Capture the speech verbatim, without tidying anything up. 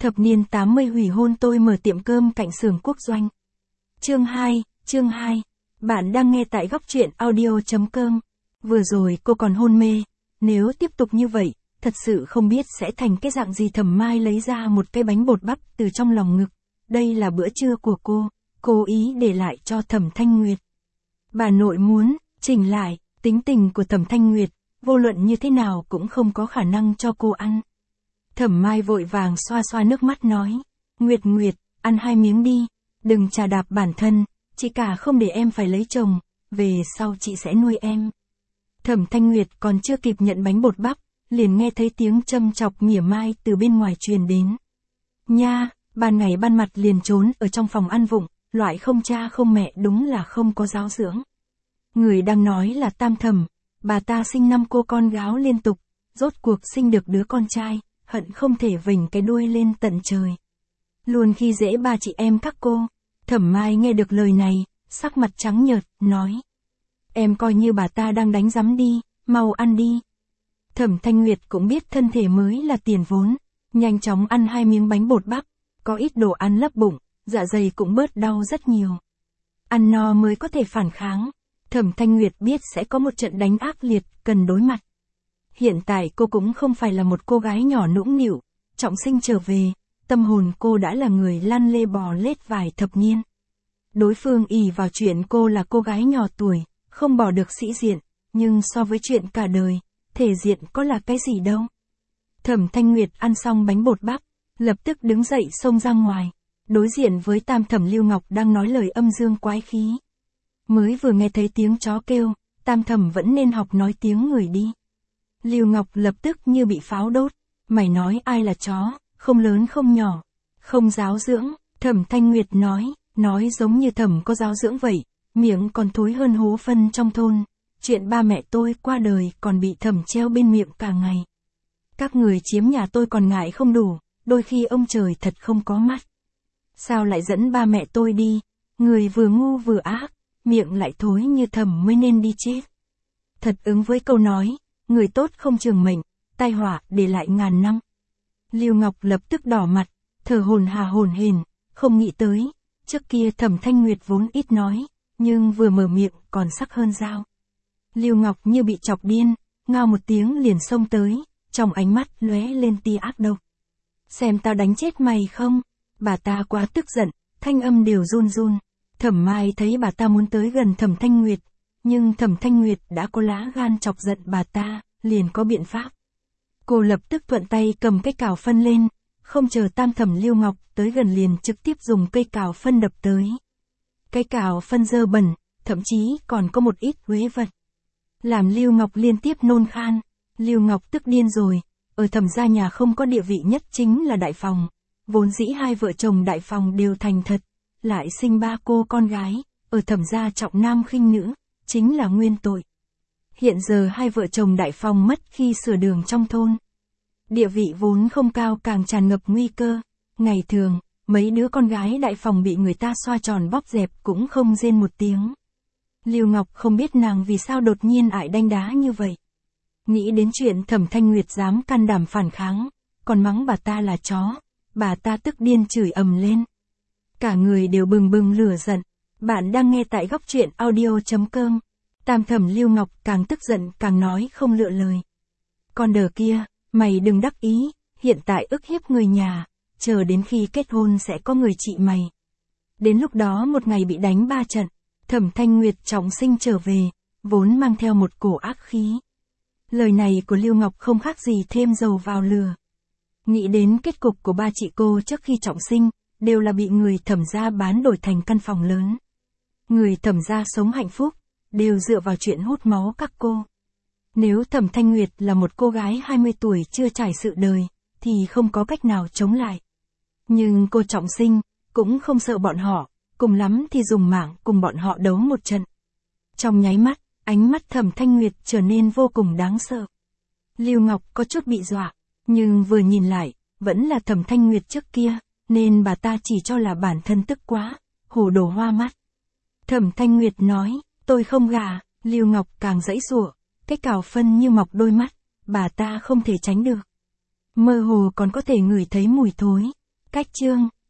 Thập niên tám mươi hủy hôn tôi mở tiệm cơm cạnh xưởng quốc doanh. Chương hai, chương hai. Bạn đang nghe tại góc truyện audio.com. Vừa rồi cô còn hôn mê. Nếu tiếp tục như vậy, thật sự không biết sẽ thành cái dạng gì. Thẩm Mai lấy ra một cái bánh bột bắp từ trong lòng ngực. Đây là bữa trưa của cô, cố ý để lại cho Thẩm Thanh Nguyệt. Bà nội muốn chỉnh lại, tính tình của Thẩm Thanh Nguyệt, vô luận như thế nào cũng không có khả năng cho cô ăn. Thẩm Mai vội vàng xoa xoa nước mắt nói, Nguyệt Nguyệt, ăn hai miếng đi, đừng chà đạp bản thân, chị cả không để em phải lấy chồng, về sau chị sẽ nuôi em. Thẩm Thanh Nguyệt còn chưa kịp nhận bánh bột bắp, liền nghe thấy tiếng châm chọc mỉa mai từ bên ngoài truyền đến. Nha, ban ngày ban mặt liền trốn ở trong phòng ăn vụng, loại không cha không mẹ đúng là không có giáo dưỡng. Người đang nói là Tam Thẩm, bà ta sinh năm cô con gáo liên tục, rốt cuộc sinh được đứa con trai, hận không thể vểnh cái đuôi lên tận trời. Luôn khi dễ ba chị em các cô. Thẩm Mai nghe được lời này, sắc mặt trắng nhợt, nói. Em coi như bà ta đang đánh rắm đi, mau ăn đi. Thẩm Thanh Nguyệt cũng biết thân thể mới là tiền vốn, nhanh chóng ăn hai miếng bánh bột bắp, có ít đồ ăn lấp bụng, dạ dày cũng bớt đau rất nhiều. Ăn no mới có thể phản kháng. Thẩm Thanh Nguyệt biết sẽ có một trận đánh ác liệt, cần đối mặt. Hiện tại cô cũng không phải là một cô gái nhỏ nũng nịu, trọng sinh trở về, tâm hồn cô đã là người lăn lê bò lết vài thập niên. Đối phương ỷ vào chuyện cô là cô gái nhỏ tuổi, không bỏ được sĩ diện, nhưng so với chuyện cả đời, thể diện có là cái gì đâu. Thẩm Thanh Nguyệt ăn xong bánh bột bắp, lập tức đứng dậy xông ra ngoài, đối diện với Tam Thẩm Lưu Ngọc đang nói lời âm dương quái khí. Mới vừa nghe thấy tiếng chó kêu, Tam Thẩm vẫn nên học nói tiếng người đi. Lưu Ngọc lập tức như bị pháo đốt, mày nói ai là chó, không lớn không nhỏ, không giáo dưỡng. Thẩm Thanh Nguyệt nói, nói giống như Thẩm có giáo dưỡng vậy, miệng còn thối hơn hố phân trong thôn, chuyện ba mẹ tôi qua đời còn bị Thẩm treo bên miệng cả ngày. Các người chiếm nhà tôi còn ngại không đủ, đôi khi ông trời thật không có mắt. Sao lại dẫn ba mẹ tôi đi, người vừa ngu vừa ác, miệng lại thối như Thẩm mới nên đi chết. Thật ứng với câu nói, người tốt không trường mệnh, tai họa để lại ngàn năm. Lưu Ngọc lập tức đỏ mặt, thở hổn hà hổn hển, không nghĩ tới, trước kia Thẩm Thanh Nguyệt vốn ít nói, nhưng vừa mở miệng còn sắc hơn dao. Lưu Ngọc như bị chọc điên, ngao một tiếng liền xông tới, trong ánh mắt lóe lên tia ác độc. Xem tao đánh chết mày không? Bà ta quá tức giận, thanh âm đều run run. Thẩm Mai thấy bà ta muốn tới gần Thẩm Thanh Nguyệt, nhưng Thẩm Thanh Nguyệt đã có lá gan chọc giận bà ta, liền có biện pháp. Cô lập tức thuận tay cầm cây cào phân lên, không chờ Tam Thẩm Lưu Ngọc tới gần liền trực tiếp dùng cây cào phân đập tới. Cây cào phân dơ bẩn, thậm chí còn có một ít uế vật. Làm Lưu Ngọc liên tiếp nôn khan, Lưu Ngọc tức điên rồi, ở Thẩm gia nhà không có địa vị nhất chính là đại phòng, vốn dĩ hai vợ chồng đại phòng đều thành thật, lại sinh ba cô con gái, ở Thẩm gia trọng nam khinh nữ, chính là nguyên tội. Hiện giờ hai vợ chồng đại phòng mất khi sửa đường trong thôn. Địa vị vốn không cao càng tràn ngập nguy cơ, ngày thường, mấy đứa con gái đại phòng bị người ta xoa tròn bóp dẹp cũng không rên một tiếng. Lưu Ngọc không biết nàng vì sao đột nhiên ải đanh đá như vậy. Nghĩ đến chuyện Thẩm Thanh Nguyệt dám can đảm phản kháng, còn mắng bà ta là chó, bà ta tức điên chửi ầm lên. Cả người đều bừng bừng lửa giận. Bạn đang nghe tại góc truyện audio.com. Tam Thẩm Lưu Ngọc càng tức giận càng nói không lựa lời. Con đờ kia, mày đừng đắc ý, hiện tại ức hiếp người nhà, chờ đến khi kết hôn sẽ có người trị mày. Đến lúc đó một ngày bị đánh ba trận, Thẩm Thanh Nguyệt trọng sinh trở về, vốn mang theo một cổ ác khí. Lời này của Lưu Ngọc không khác gì thêm dầu vào lửa. Nghĩ đến kết cục của ba chị cô trước khi trọng sinh, đều là bị người Thẩm gia bán đổi thành căn phòng lớn. Người Thẩm gia sống hạnh phúc, đều dựa vào chuyện hút máu các cô. Nếu Thẩm Thanh Nguyệt là một cô gái hai mươi tuổi chưa trải sự đời, thì không có cách nào chống lại. Nhưng cô trọng sinh, cũng không sợ bọn họ, cùng lắm thì dùng mạng cùng bọn họ đấu một trận. Trong nháy mắt, ánh mắt Thẩm Thanh Nguyệt trở nên vô cùng đáng sợ. Lưu Ngọc có chút bị dọa, nhưng vừa nhìn lại, vẫn là Thẩm Thanh Nguyệt trước kia, nên bà ta chỉ cho là bản thân tức quá, hồ đồ hoa mắt. Thẩm Thanh Nguyệt nói, tôi không gả. Lưu Ngọc càng giãy giụa, cái cào phân như mọc đôi mắt, bà ta không thể tránh được. Mơ hồ còn có thể ngửi thấy mùi thối, Cách chương